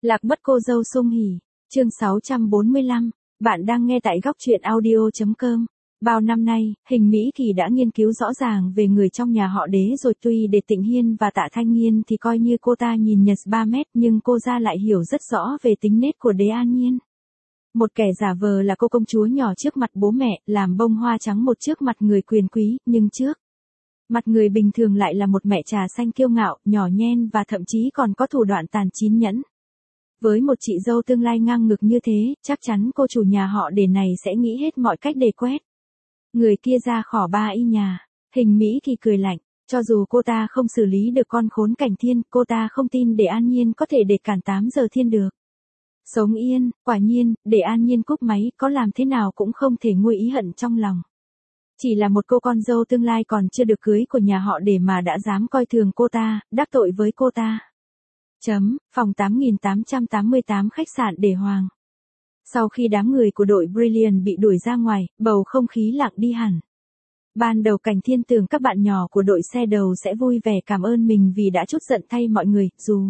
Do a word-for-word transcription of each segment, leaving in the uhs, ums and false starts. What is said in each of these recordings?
Lạc mất cô dâu Sung Hỉ, chương sáu trăm bốn mươi lăm, bạn đang nghe tại góc truyện audio.com. Bao năm nay, Hình Mỹ Kỳ đã nghiên cứu rõ ràng về người trong nhà họ Đế rồi, tuy để Tịnh Hiên và Tạ Thanh Nghiên thì coi như cô ta nhìn nhật ba mét, nhưng cô ra lại hiểu rất rõ về tính nết của Đế An Nhiên. Một kẻ giả vờ là cô công chúa nhỏ trước mặt bố mẹ, làm bông hoa trắng một trước mặt người quyền quý, nhưng trước mặt người bình thường lại là một mẹ trà xanh kiêu ngạo, nhỏ nhen và thậm chí còn có thủ đoạn tàn chín nhẫn. Với một chị dâu tương lai ngang ngực như thế, chắc chắn cô chủ nhà họ Đế này sẽ nghĩ hết mọi cách để quét người kia ra khỏi ba y nhà. Hình Mỹ Kỳ cười lạnh, cho dù cô ta không xử lý được con khốn Cảnh Thiên, cô ta không tin Đế An Nhiên có thể để cản tám giờ thiên được. Sống yên, quả nhiên, Đế An Nhiên cúp máy, có làm thế nào cũng không thể nguôi ý hận trong lòng. Chỉ là một cô con dâu tương lai còn chưa được cưới của nhà họ Đế mà đã dám coi thường cô ta, đắc tội với cô ta. Chấm, phòng tám nghìn tám trăm tám mươi tám khách sạn Đế Hoàng. Sau khi đám người của đội Brilliant bị đuổi ra ngoài, bầu không khí lặng đi hẳn. Ban đầu Cảnh Thiên tưởng các bạn nhỏ của đội xe đầu sẽ vui vẻ cảm ơn mình vì đã trút giận thay mọi người, dù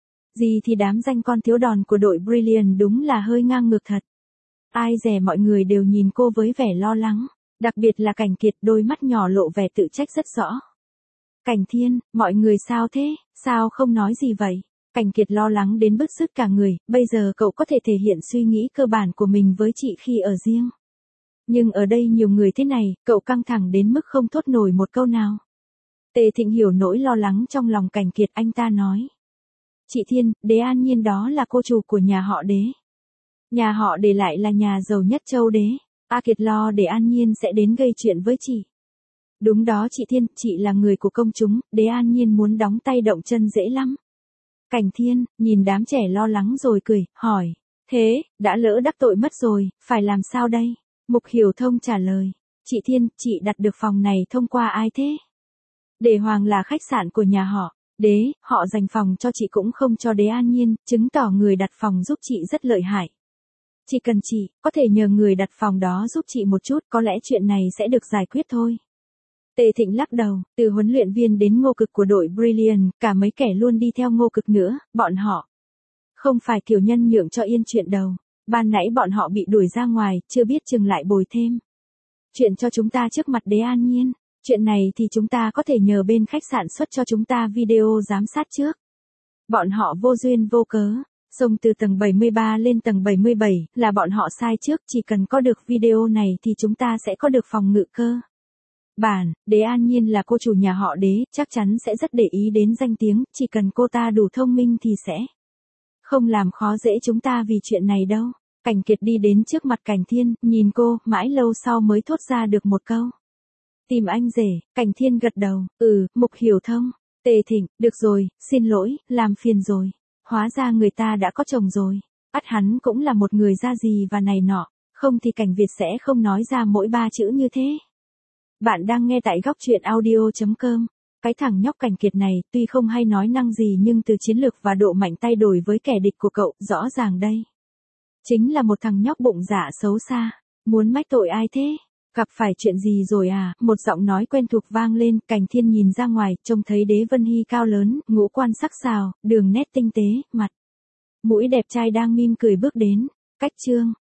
gì thì đám danh con thiếu đòn của đội Brilliant đúng là hơi ngang ngược thật. Ai dè mọi người đều nhìn cô với vẻ lo lắng, đặc biệt là Cảnh Kiệt, đôi mắt nhỏ lộ vẻ tự trách rất rõ. Cảnh Thiên, mọi người sao thế, sao không nói gì vậy? Cảnh Kiệt lo lắng đến bứt rứt cả người, bây giờ cậu có thể thể hiện suy nghĩ cơ bản của mình với chị khi ở riêng. Nhưng ở đây nhiều người thế này, cậu căng thẳng đến mức không thốt nổi một câu nào. Tề Thịnh hiểu nỗi lo lắng trong lòng Cảnh Kiệt, anh ta nói. Chị Thiên, Đế An Nhiên đó là cô chủ của nhà họ Đế. Nhà họ Đế lại là nhà giàu nhất châu Đế. A Kiệt lo Đế An Nhiên sẽ đến gây chuyện với chị. Đúng đó chị Thiên, chị là người của công chúng, Đế An Nhiên muốn đóng tay động chân dễ lắm. Cảnh Thiên, nhìn đám trẻ lo lắng rồi cười, hỏi. Thế, đã lỡ đắc tội mất rồi, phải làm sao đây? Mục Hiểu Thông trả lời. Chị Thiên, chị đặt được phòng này thông qua ai thế? Đế Hoàng là khách sạn của nhà họ Đế, họ dành phòng cho chị cũng không cho Đế An Nhiên, chứng tỏ người đặt phòng giúp chị rất lợi hại. Chỉ cần chị, có thể nhờ người đặt phòng đó giúp chị một chút, có lẽ chuyện này sẽ được giải quyết thôi. Tề Thịnh lắc đầu, từ huấn luyện viên đến Ngô Cực của đội Brilliant, cả mấy kẻ luôn đi theo Ngô Cực nữa, bọn họ không phải kiểu nhân nhượng cho yên chuyện đâu. Ban nãy bọn họ bị đuổi ra ngoài, chưa biết chừng lại bồi thêm chuyện cho chúng ta trước mặt Đế An Nhiên. Chuyện này thì chúng ta có thể nhờ bên khách sạn xuất cho chúng ta video giám sát trước. Bọn họ vô duyên vô cớ xông từ tầng bảy mươi ba lên tầng bảy mươi bảy, là bọn họ sai trước, chỉ cần có được video này thì chúng ta sẽ có được phòng ngự cơ bản. Đế An Nhiên là cô chủ nhà họ Đế, chắc chắn sẽ rất để ý đến danh tiếng, chỉ cần cô ta đủ thông minh thì sẽ không làm khó dễ chúng ta vì chuyện này đâu. Cảnh Kiệt đi đến trước mặt Cảnh Thiên, nhìn cô, mãi lâu sau mới thốt ra được một câu. Tìm anh rể. Cảnh Thiên gật đầu, ừ, Mục Hiểu Thông. Tề Thịnh, được rồi, xin lỗi, làm phiền rồi. Hóa ra người ta đã có chồng rồi. Ắt hắn cũng là một người ra gì và này nọ, không thì Cảnh Việt sẽ không nói ra mỗi ba chữ như thế. Bạn đang nghe tại góc truyện audio.com. Cái thằng nhóc Cảnh Kiệt này, tuy không hay nói năng gì nhưng từ chiến lược và độ mạnh tay đổi với kẻ địch của cậu, rõ ràng đây chính là một thằng nhóc bụng dạ xấu xa. Muốn mách tội ai thế? Gặp phải chuyện gì rồi à? Một giọng nói quen thuộc vang lên, Cảnh Thiên nhìn ra ngoài, trông thấy Đế Vân Hy cao lớn, ngũ quan sắc sảo, đường nét tinh tế, mặt mũi đẹp trai đang mỉm cười bước đến. Cách chương